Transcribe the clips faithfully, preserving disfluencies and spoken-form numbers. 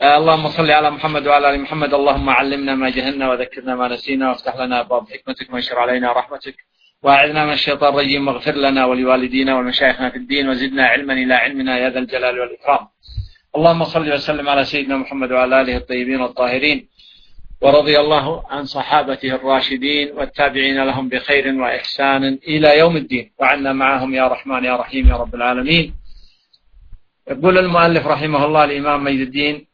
اللهم صل على محمد وعلى آل محمد. اللهم علمنا ما جهلنا وذكرنا ما نسينا وافتح لنا أبواب حكمتك وانشر علينا رحمتك وأعذنا من الشيطان الرجيم واغفر لنا ولوالدينا والمشايخنا في الدين وزدنا علما إلى علمنا يا ذا الجلال والإكرام. اللهم صل وسلم على سيدنا محمد وعلى آله الطيبين الطاهرين، ورضي الله عن صحابته الراشدين والتابعين لهم بخير وإحسان إلى يوم الدين، وعنا معهم يا رحمن يا رحيم يا رب العالمين. يقول المؤلف رحمه الله الإمام مجد الدين: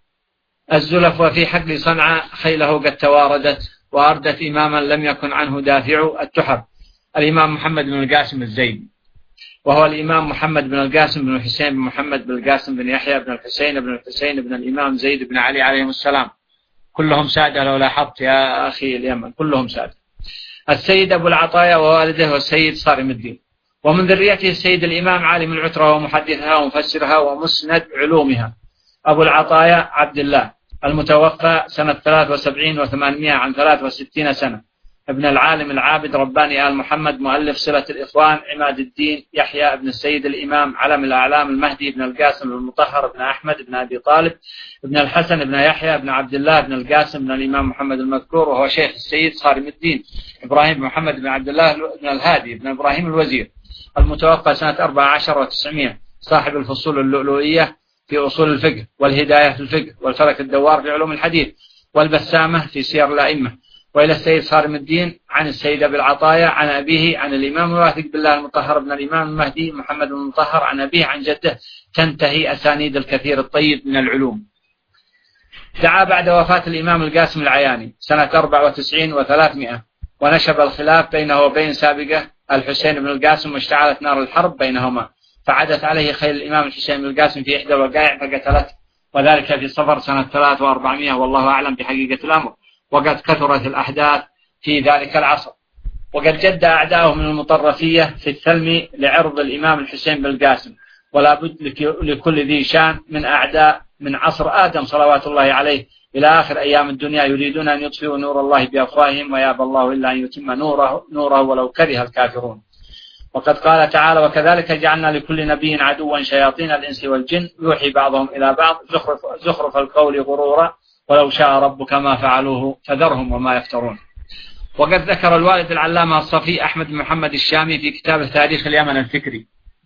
الزلف وفي حقل صنعاء خيله قد تواردت وأردت إماما لم يكن عنه دافع التحر. الإمام محمد بن القاسم الزيدي، وهو الإمام محمد بن القاسم بن الحسين بن محمد بن القاسم بن يحيى بن الحسين بن الحسين بن الإمام زيد بن علي عليهم السلام، كلهم سادة لو لاحظت يا أخي اليمن، كلهم سادة. السيد أبو العطايا ووالده والسيد صارم الدين، ومن ذريته السيد الإمام عالم العترة ومحدثها ومفسرها ومسند علومها أبو العطايا عبد الله، المتوفى سنة ثلاث وسبعين وثمانمائة عن ثلاث وستين سنة، ابن العالم العابد رباني آل محمد مؤلف صلة الإخوان عماد الدين يحيى ابن السيد الإمام علم الأعلام المهدي بن القاسم المطهر بن أحمد بن أبي طالب بن الحسن بن يحيى بن عبد الله بن القاسم بن الإمام محمد المذكور، وهو شيخ السيد صارم الدين إبراهيم بن محمد بن عبد الله بن الهادي بن إبراهيم الوزير، المتوفى سنة أربع عشر وتسعمائة، صاحب الفصول اللؤلؤية في أصول الفقه، والهداية في الفقه، والفلك الدوار في علوم الحديث، والبسامة في سير الأئمة. وإلى السيد صارم الدين عن السيد أبي العطايا عن أبيه عن الإمام الواثق بالله المطهر بن الإمام المهدي محمد بن المطهر عن أبيه عن جده، تنتهي أسانيد الكثير الطيب من العلوم. دعا بعد وفاة الإمام القاسم العياني سنة أربع وتسعين وثلاثمائة، ونشب الخلاف بينه وبين سابقه الحسين بن القاسم، واشتعلت نار الحرب بينهما، فعدت عليه خيل الإمام الحسين بن القاسم في إحدى الوقائع فقتلته، وذلك في صفر سنة ثلاث وأربعمائة، والله أعلم بحقيقة الأمر، وقد كثرت الأحداث في ذلك العصر. وقد جد أعداؤه من المطرفية في الثلم لعرض الإمام الحسين بن القاسم، ولا بد لكل ذي شان من أعداء من عصر آدم صلوات الله عليه إلى آخر أيام الدنيا يريدون أن يطفئوا نور الله بأفواههم ويابى الله إلا أن يتم نوره, نوره ولو كره الكافرون. وقد قال تعالى: وكذلك جعلنا لكل نبي عدوا شياطين الإنس والجن يوحي بعضهم إلى بعض زخرف, زخرف القول غرورا ولو شاء ربك ما فعلوه فذرهم وما يفترون. وقد ذكر الوالد العلامة الصفي أحمد بن محمد الشامي في كتابه تاريخ اليمن الفكري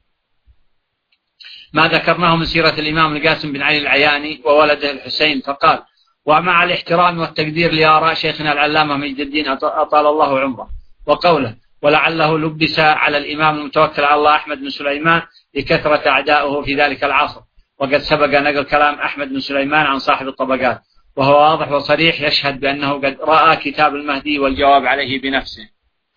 ما ذكرناه من سيرة الإمام القاسم بن علي العياني وولده الحسين، فقال: ومع الاحترام والتقدير لآراء شيخنا العلامة مجد الدين أطال الله عمره، وقوله: ولعله لبس على الإمام المتوكل على الله أحمد بن سليمان لكثرة أعدائه في ذلك العصر. وقد سبق نقل كلام أحمد بن سليمان عن صاحب الطبقات، وهو واضح وصريح يشهد بأنه قد رأى كتاب المهدي والجواب عليه بنفسه.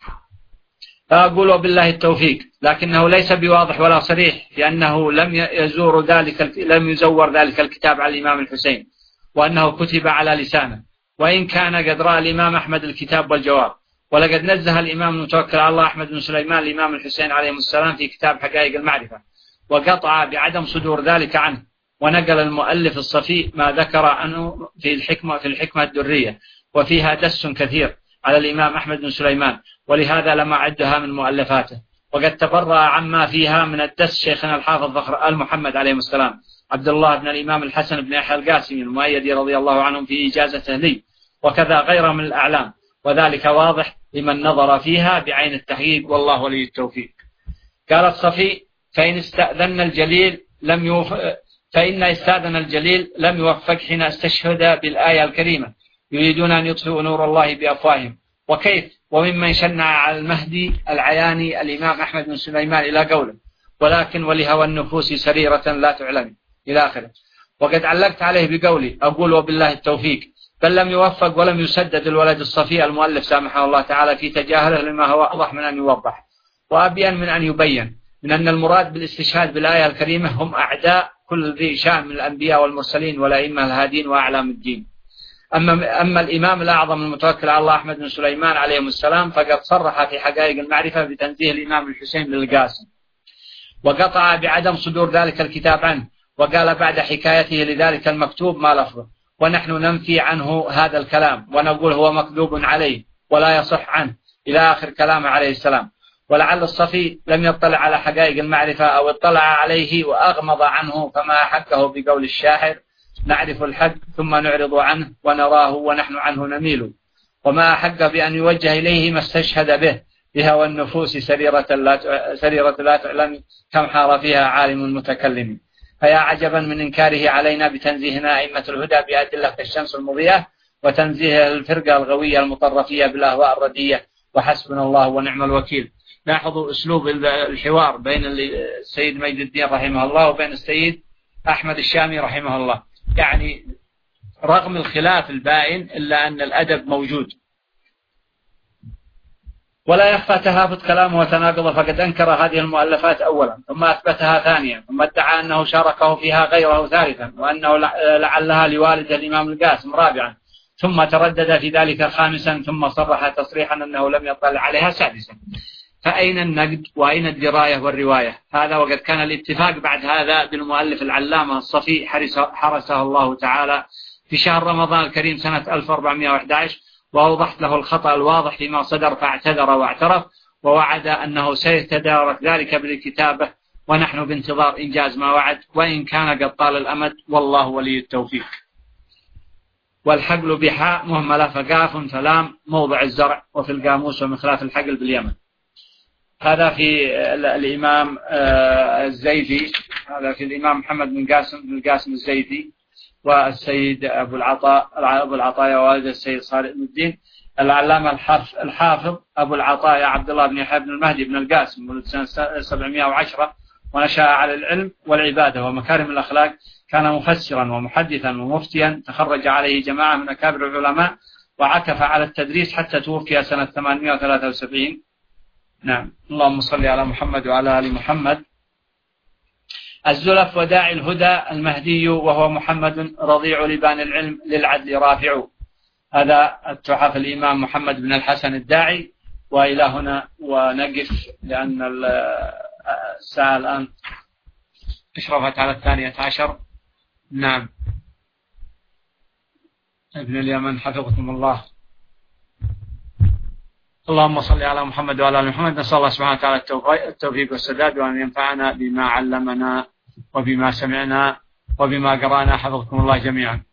فأقول بالله التوفيق، لكنه ليس بواضح ولا صريح في أنه لم يزور ذلك لم يزور ذلك الكتاب على الإمام الحسين، وأنه كتب على لسانه، وإن كان قد رأى الإمام أحمد الكتاب والجواب. ولقد نزه الإمام المتوكل على الله أحمد بن سليمان الإمام الحسين عليه السلام في كتاب حقائق المعرفة، وقطع بعدم صدور ذلك عنه. ونقل المؤلف الصفي ما ذكر عنه في الحكمة في الحكمة الدرية، وفيها دس كثير على الإمام أحمد بن سليمان، ولهذا لم أعدها من مؤلفاته. وقد تبرأ عما فيها من الدس شيخنا الحافظ فخر آل محمد عليه السلام عبد الله بن الإمام الحسن بن يحيى القاسمي المؤيد رضي الله عنهم في إجازته لي، وكذا غيره من الأعلام، وذلك واضح لمن نظر فيها بعين التحقيق، والله ولي التوفيق. قال الصفي: فإن استأذن الجليل لم يوف... فإن استأذن الجليل لم يوفق حين استشهد بالآية الكريمة يريدون أن يطفئوا نور الله بأفواههم. وكيف وممن شنع على المهدي العياني الإمام أحمد بن سليمان إلى قوله: ولكن ولهوى النفوس سريرة لا تعلم إلى آخره. وقد علقت عليه بقولي: أقول وبالله التوفيق، بل لم يوفق ولم يسدد الولد الصفي المؤلف سامحه الله تعالى في تجاهله لما هو أوضح من أن يوضح وأبين من أن يبين، من أن المراد بالاستشهاد بالآية الكريمة هم أعداء كل ذي شأن من الأنبياء والمرسلين والأئمة الهادين وأعلام الدين. أما, أما الإمام الأعظم المتوكل على الله أحمد بن سليمان عليه السلام فقد صرح في حقائق المعرفة بتنزيه الإمام الحسين بن القاسم، وقطع بعدم صدور ذلك الكتاب عنه، وقال بعد حكايته لذلك المكتوب ما لفظه، ونحن ننفي عنه هذا الكلام ونقول هو مكذوب عليه ولا يصح عنه إلى آخر كلامه عليه السلام. ولعل الصفي لم يطلع على حقائق المعرفة أو اطلع عليه وأغمض عنه، فما حقه بقول الشاعر: نعرف الحق ثم نعرض عنه ونراه ونحن عنه نميل، وما أحق بأن يوجه إليه ما استشهد به بهوى النفوس سريرة لا سريرة لا تعلم كم حار فيها عالم متكلم. فيا عجبا من إنكاره علينا بتنزيهنا أئمة الهدى بأدلة الشمس المضيئة، وتنزيه الفرقة الغوية المطرفية بالأهواء الردية، وحسبنا الله ونعم الوكيل. لاحظوا أسلوب الحوار بين السيد مجد الدين رحمه الله وبين السيد أحمد الشامي رحمه الله، يعني رغم الخلاف البائن إلا أن الأدب موجود. ولا يخفى تهافت كلامه وتناقضه، فقد أنكر هذه المؤلفات أولا ثم أثبتها ثانيا، ثم ادعى أنه شاركه فيها غيره ثالثا، وأنه لعلها لوالد الإمام القاسم رابعا، ثم تردد في ذلك خامسا، ثم صرح تصريحا أنه لم يطلع عليها سادسا. فأين النقد وأين الدراية والرواية؟ هذا وقد كان الاتفاق بعد هذا بالمؤلف العلامة الصفي حرسه الله تعالى في شهر رمضان الكريم سنة ألف وأربعمائة وأحد عشر، وأوضحت له الخطأ الواضح فيما صدر فاعتذر واعترف، ووعد أنه سيتدارك ذلك بالكتابة، ونحن بانتظار إنجاز ما وعد، وإن كان قد طال الأمد والله ولي التوفيق. والحقل بحاء مهملة فقاف فلام موضع الزرع، وفي القاموس ومخلاف الحقل باليمن. هذا في الإمام الزيدي، هذا في الإمام محمد بن قاسم بن القاسم الزيدي، والسيد أبو العطاء أبو العطايا والد السيد صالح بن الدين. العلامة الحافظ أبو العطايا عبد الله بن يحيى بن المهدي بن القاسم ولد سنة سبعمائة وعشرة، ونشأ على العلم والعبادة ومكارم الأخلاق، كان مفسرا ومحدثا ومفتيا، تخرج عليه جماعة من أكابر العلماء، وعكف على التدريس حتى توفي سنة ثمانمائة وثلاثة وسبعين. نعم. اللهم صل على محمد وعلى آل محمد. الزلف وداعي الهدى المهدي، وهو محمد رضيع لبان العلم للعدل رافع. هذا التحف الإمام محمد بن الحسن الداعي. وإلى هنا ونقف، لأن الساعة الآن اشرفت على الثانية عشر. نعم. ابن اليمن حفظكم الله. اللهم صل على محمد وعلى آل محمد. نسأل الله سبحانه وتعالى التوفيق والسداد، وأن ينفعنا بما علمنا وبما سمعنا وبما قرأنا. حفظكم الله جميعا.